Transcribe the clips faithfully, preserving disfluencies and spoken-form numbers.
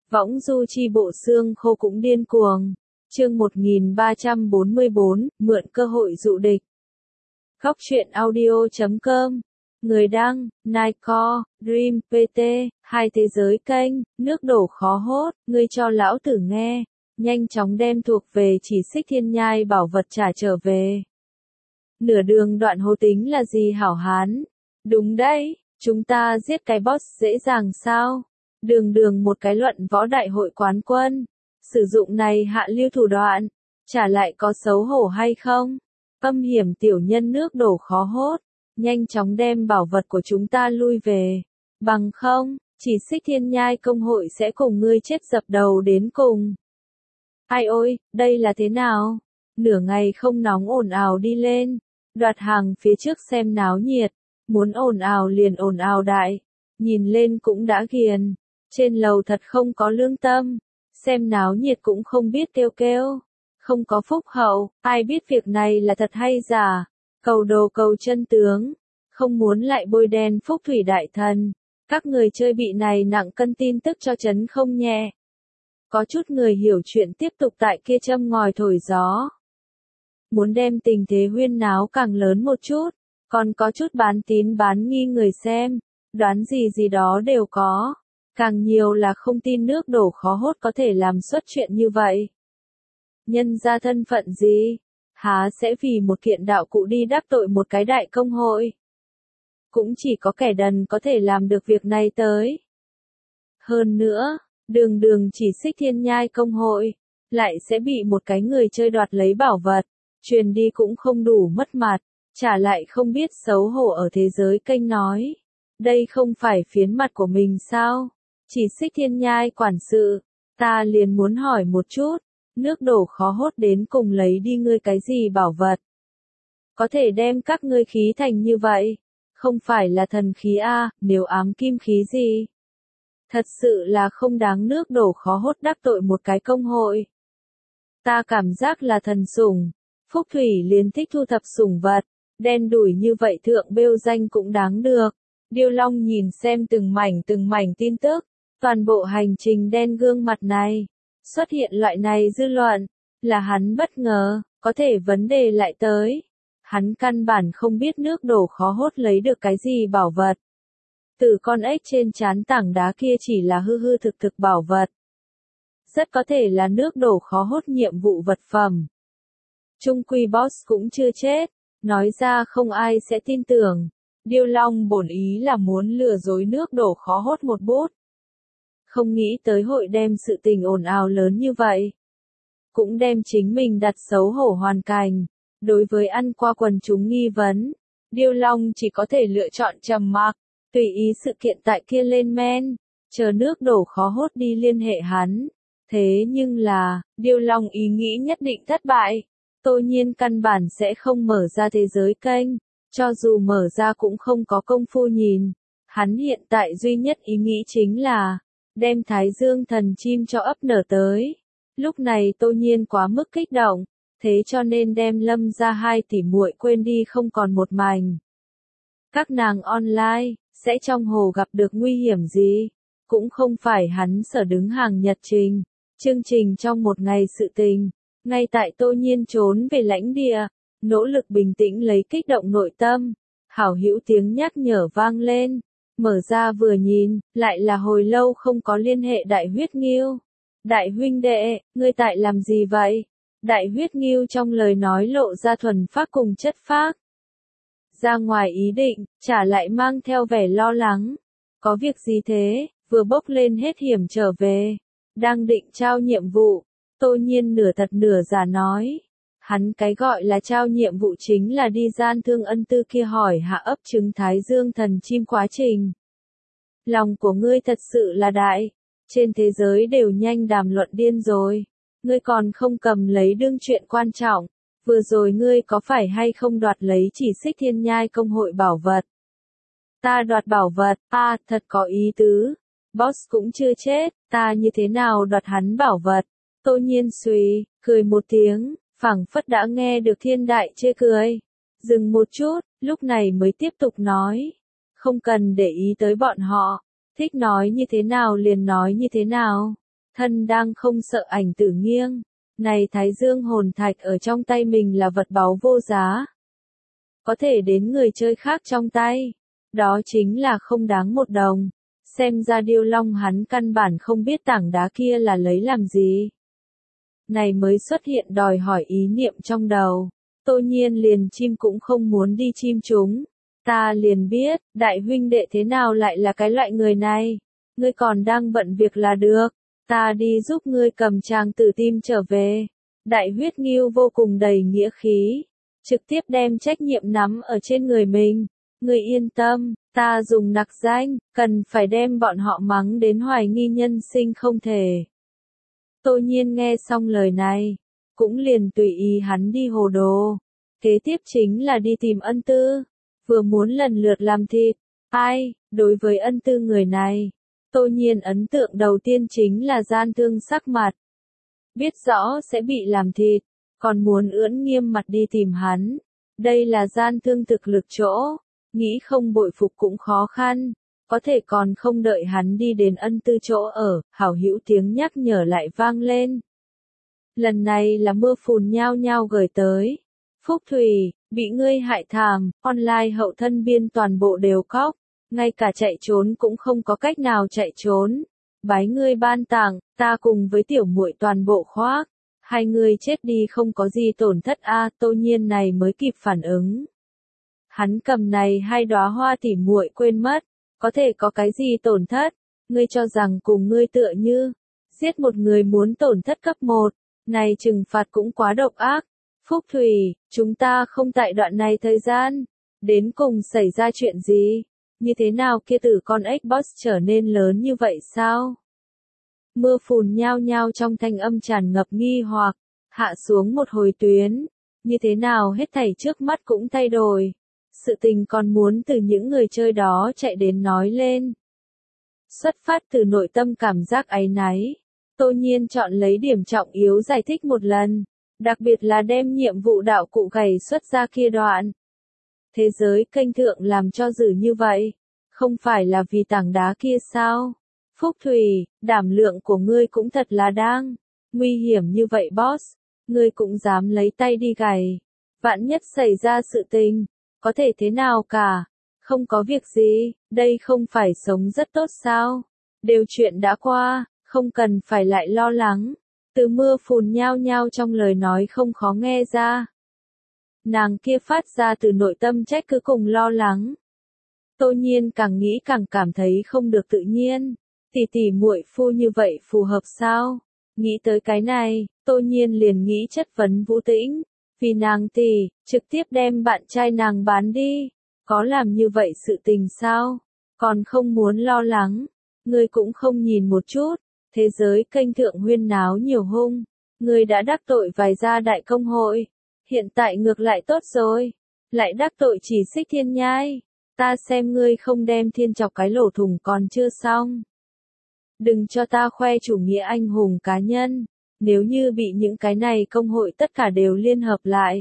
Võng du chi bộ xương khô cũng điên cuồng. Chương một nghìn ba trăm bốn mươi bốn, mượn cơ hội dụ địch. Góc truyện audio chấm com. Người đăng, Nightcore, Dream, pê tê, hai thế giới kênh, nước đổ khó hốt, ngươi cho lão tử nghe. Nhanh chóng đem thuộc về chỉ xích thiên nhai bảo vật trả trở về. Nửa đường đoạn hồ tính là gì hảo hán? Đúng đấy, chúng ta giết cái boss dễ dàng sao? Đường đường một cái luận võ đại hội quán quân. Sử dụng này hạ lưu thủ đoạn. Trả lại có xấu hổ hay không? Âm hiểm tiểu nhân nước đổ khó hốt. Nhanh chóng đem bảo vật của chúng ta lui về. Bằng không, chỉ xích thiên nhai công hội sẽ cùng ngươi chết dập đầu đến cùng. Ai ôi, đây là thế nào? Nửa ngày không nóng ồn ào đi lên. Đoạt hàng phía trước xem náo nhiệt. Muốn ồn ào liền ồn ào đại. Nhìn lên cũng đã ghiền. Trên lầu thật không có lương tâm. Xem náo nhiệt cũng không biết kêu kêu. Không có phúc hậu, ai biết việc này là thật hay giả. Cầu đồ cầu chân tướng. Không muốn lại bôi đen phúc thủy đại thần. Các người chơi bị này nặng cân tin tức cho chấn không nhẹ. Có chút người hiểu chuyện tiếp tục tại kia châm ngòi thổi gió. Muốn đem tình thế huyên náo càng lớn một chút. Còn có chút bán tín bán nghi người xem. Đoán gì gì đó đều có. Càng nhiều là không tin nước đổ khó hốt có thể làm xuất chuyện như vậy. Nhân ra thân phận gì? Há sẽ vì một kiện đạo cụ đi đắc tội một cái đại công hội? Cũng chỉ có kẻ đần có thể làm được việc này tới. Hơn nữa, đường đường chỉ xích thiên nhai công hội, lại sẽ bị một cái người chơi đoạt lấy bảo vật, truyền đi cũng không đủ mất mặt, trả lại không biết xấu hổ ở thế giới kênh nói. Đây không phải phiến mặt của mình sao? Chỉ xích thiên nhai quản sự, ta liền muốn hỏi một chút, nước đổ khó hốt đến cùng lấy đi ngươi cái gì bảo vật? Có thể đem các ngươi khí thành như vậy, không phải là thần khí a, nếu ám kim khí gì? Thật sự là không đáng nước đổ khó hốt đắc tội một cái công hội. Ta cảm giác là thần sủng, phúc thủy liền thích thu thập sủng vật, đen đủi như vậy thượng bêu danh cũng đáng được. Điêu Long nhìn xem từng mảnh từng mảnh tin tức. Toàn bộ hành trình đen gương mặt này, xuất hiện loại này dư luận, là hắn bất ngờ, có thể vấn đề lại tới. Hắn căn bản không biết nước đổ khó hốt lấy được cái gì bảo vật. Từ con ếch trên trán tảng đá kia chỉ là hư hư thực thực bảo vật. Rất có thể là nước đổ khó hốt nhiệm vụ vật phẩm. Trung quy boss cũng chưa chết, nói ra không ai sẽ tin tưởng. Điêu Long bổn ý là muốn lừa dối nước đổ khó hốt một bút. Không nghĩ tới hội đem sự tình ồn ào lớn như vậy. Cũng đem chính mình đặt xấu hổ hoàn cảnh. Đối với ăn qua quần chúng nghi vấn, Điêu Long chỉ có thể lựa chọn trầm mặc, tùy ý sự kiện tại kia lên men, chờ nước đổ khó hốt đi liên hệ hắn. Thế nhưng là, Điêu Long ý nghĩ nhất định thất bại. Tô Nhiên căn bản sẽ không mở ra thế giới kênh, cho dù mở ra cũng không có công phu nhìn. Hắn hiện tại duy nhất ý nghĩ chính là đem Thái Dương thần chim cho ấp nở tới. Lúc này Tô Nhiên quá mức kích động, thế cho nên đem Lâm ra hai tỷ muội quên đi không còn một mảnh. Các nàng online, sẽ trong hồ gặp được nguy hiểm gì? Cũng không phải hắn sở đứng hàng nhật trình, chương trình trong một ngày sự tình. Ngay tại Tô Nhiên trốn về lãnh địa, nỗ lực bình tĩnh lấy kích động nội tâm. Hảo hữu tiếng nhắc nhở vang lên. Mở ra vừa nhìn, lại là hồi lâu không có liên hệ Đại Huyết Ngưu. Đại huynh đệ, ngươi tại làm gì vậy? Đại Huyết Ngưu trong lời nói lộ ra thuần phác cùng chất phác. Ra ngoài ý định, trả lại mang theo vẻ lo lắng. Có việc gì thế? Vừa bốc lên hết hiểm trở về. Đang định trao nhiệm vụ. Tô Nhiên nửa thật nửa giả nói. Hắn cái gọi là trao nhiệm vụ chính là đi gian thương ân tư kia hỏi hạ ấp trứng Thái Dương thần chim quá trình. Lòng của ngươi thật sự là đại. Trên thế giới đều nhanh đàm luận điên rồi. Ngươi còn không cầm lấy đương chuyện quan trọng. Vừa rồi ngươi có phải hay không đoạt lấy chỉ xích thiên nhai công hội bảo vật? Ta đoạt bảo vật, à, thật có ý tứ. Boss cũng chưa chết, ta như thế nào đoạt hắn bảo vật? Tô Nhiên suy, cười một tiếng. Phảng phất đã nghe được thiên đại chê cười. Dừng một chút, lúc này mới tiếp tục nói. Không cần để ý tới bọn họ. Thích nói như thế nào liền nói như thế nào. thân đang không sợ ảnh tử nghiêng. Này Thái Dương hồn thạch ở trong tay mình là vật báu vô giá. Có thể đến người chơi khác trong tay. Đó chính là không đáng một đồng. Xem ra Điêu Long hắn căn bản không biết tảng đá kia là lấy làm gì. Này mới xuất hiện đòi hỏi ý niệm trong đầu. Tô Nhiên liền chim cũng không muốn đi chim chúng. Ta liền biết, đại huynh đệ thế nào lại là cái loại người này. Ngươi còn đang bận việc là được. Ta đi giúp ngươi cầm chàng tử tim trở về. Đại huyết nghiêu vô cùng đầy nghĩa khí. Trực tiếp đem trách nhiệm nắm ở trên người mình. Ngươi yên tâm, ta dùng nặc danh, cần phải đem bọn họ mắng đến hoài nghi nhân sinh không thể. Tô Nhiên nghe xong lời này, cũng liền tùy ý hắn đi hồ đồ. Kế tiếp chính là đi tìm ân tư, vừa muốn lần lượt làm thịt. Ai, đối với ân tư người này, Tô Nhiên ấn tượng đầu tiên chính là gian thương sắc mặt. Biết rõ sẽ bị làm thịt, còn muốn ưỡn nghiêm mặt đi tìm hắn. Đây là gian thương thực lực chỗ, nghĩ không bội phục cũng khó khăn. Có thể còn không đợi hắn đi đến ân tư chỗ ở, hảo hữu tiếng nhắc nhở lại vang lên. Lần này là mưa phùn nhao nhao gửi tới. Phúc Thủy, bị ngươi hại thảm, online hậu thân biên toàn bộ đều khóc, ngay cả chạy trốn cũng không có cách nào chạy trốn. Bái ngươi ban tặng, ta cùng với tiểu muội toàn bộ khoác, hai người chết đi không có gì tổn thất a. À, Tô Nhiên này mới kịp phản ứng. Hắn cầm này hai đóa hoa tỉ muội quên mất, có thể có cái gì tổn thất, ngươi cho rằng cùng ngươi tựa như, giết một người muốn tổn thất cấp một, này trừng phạt cũng quá độc ác. Phúc Thủy, chúng ta không tại đoạn này thời gian, đến cùng xảy ra chuyện gì, như thế nào kia tử con Xbox trở nên lớn như vậy sao? Mưa phùn nhao nhao trong thanh âm tràn ngập nghi hoặc, hạ xuống một hồi tuyến, như thế nào hết thảy trước mắt cũng thay đổi. Sự tình còn muốn từ những người chơi đó chạy đến nói lên. Xuất phát từ nội tâm cảm giác áy náy, Tô Nhiên chọn lấy điểm trọng yếu giải thích một lần, đặc biệt là đem nhiệm vụ đạo cụ gầy xuất ra kia đoạn. Thế giới kênh thượng làm cho dữ như vậy, không phải là vì tảng đá kia sao? Phúc Thủy, đảm lượng của ngươi cũng thật là đang nguy hiểm như vậy boss, ngươi cũng dám lấy tay đi gầy. Vạn nhất xảy ra sự tình, có thể thế nào cả? Không có việc gì, đây không phải sống rất tốt sao? Đều chuyện đã qua, không cần phải lại lo lắng. Từ mưa phùn nhao nhao trong lời nói không khó nghe ra. Nàng kia phát ra từ nội tâm trách cứ cùng lo lắng. Tô Nhiên càng nghĩ càng cảm thấy không được tự nhiên. Tỷ tỷ muội phu như vậy phù hợp sao? Nghĩ tới cái này, Tô Nhiên liền nghĩ chất vấn Vũ Tĩnh. Vì nàng tỷ, trực tiếp đem bạn trai nàng bán đi. Có làm như vậy sự tình sao? Còn không muốn lo lắng. Ngươi cũng không nhìn một chút. Thế giới kênh thượng huyên náo nhiều hung. Ngươi đã đắc tội vài gia đại công hội. Hiện tại ngược lại tốt rồi. Lại đắc tội chỉ xích thiên nhai. Ta xem ngươi không đem thiên chọc cái lỗ thủng còn chưa xong. Đừng cho ta khoe chủ nghĩa anh hùng cá nhân. Nếu như bị những cái này công hội tất cả đều liên hợp lại.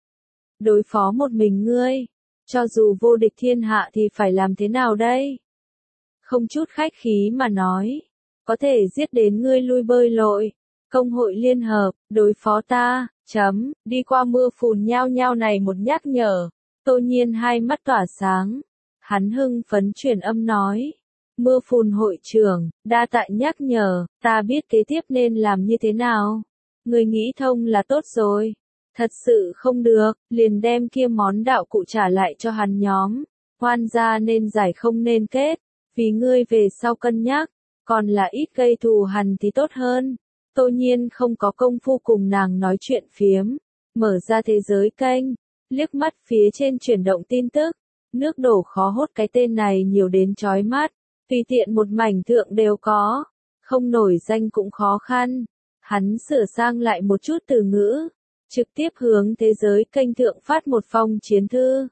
Đối phó một mình ngươi. Cho dù vô địch thiên hạ thì phải làm thế nào đây? Không chút khách khí mà nói. Có thể giết đến ngươi lui bơi lội. Công hội liên hợp, đối phó ta, chấm, đi qua mưa phùn nhao nhao này một nhắc nhở. Tô Nhiên hai mắt tỏa sáng. Hắn hưng phấn truyền âm nói. Mưa phùn hội trưởng, đa tại nhắc nhở, ta biết kế tiếp nên làm như thế nào. Người nghĩ thông là tốt rồi. Thật sự không được, liền đem kia món đạo cụ trả lại cho hắn nhóm. Hoan gia nên giải không nên kết, vì ngươi về sau cân nhắc, còn là ít gây thù hằn thì tốt hơn. Tô Nhiên không có công phu cùng nàng nói chuyện phiếm, mở ra thế giới kênh, liếc mắt phía trên chuyển động tin tức, nước đổ khó hốt cái tên này nhiều đến chói mắt, tùy tiện một mảnh thượng đều có, không nổi danh cũng khó khăn. Hắn sửa sang lại một chút từ ngữ, trực tiếp hướng thế giới kênh thượng phát một phong chiến thư.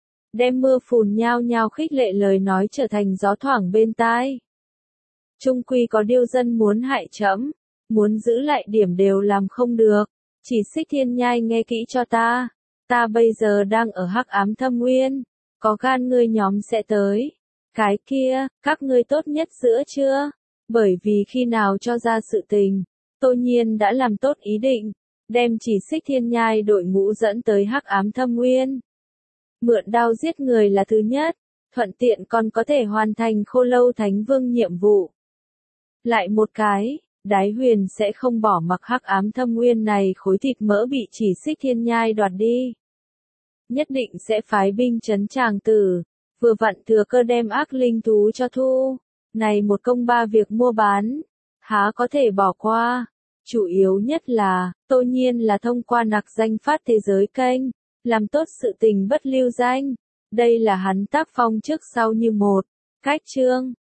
Đem mưa phùn nhao nhao khích lệ lời nói trở thành gió thoảng bên tai. Trung quy có điêu dân muốn hại trẫm, muốn giữ lại điểm đều làm không được. Chỉ xích thiên nhai nghe kỹ cho ta. Ta bây giờ đang ở hắc ám thâm nguyên. Có gan ngươi nhóm sẽ tới. Cái kia, các ngươi tốt nhất giữa chưa? Bởi vì khi nào cho ra sự tình, Tô Nhiên đã làm tốt ý định, đem Chỉ Xích Thiên Nhai đội ngũ dẫn tới Hắc Ám Thâm Nguyên. Mượn đao giết người là thứ nhất, thuận tiện còn có thể hoàn thành Khô Lâu Thánh Vương nhiệm vụ. Lại một cái, Đái Huyền sẽ không bỏ mặc Hắc Ám Thâm Nguyên này khối thịt mỡ bị Chỉ Xích Thiên Nhai đoạt đi. Nhất định sẽ phái binh trấn Tràng Tử, vừa vặn thừa cơ đem ác linh thú cho thu. Này một công ba việc mua bán, há có thể bỏ qua. Chủ yếu nhất là, Tô Nhiên là thông qua nặc danh phát thế giới kênh, làm tốt sự tình bất lưu danh. Đây là hắn tác phong trước sau như một. Cách chương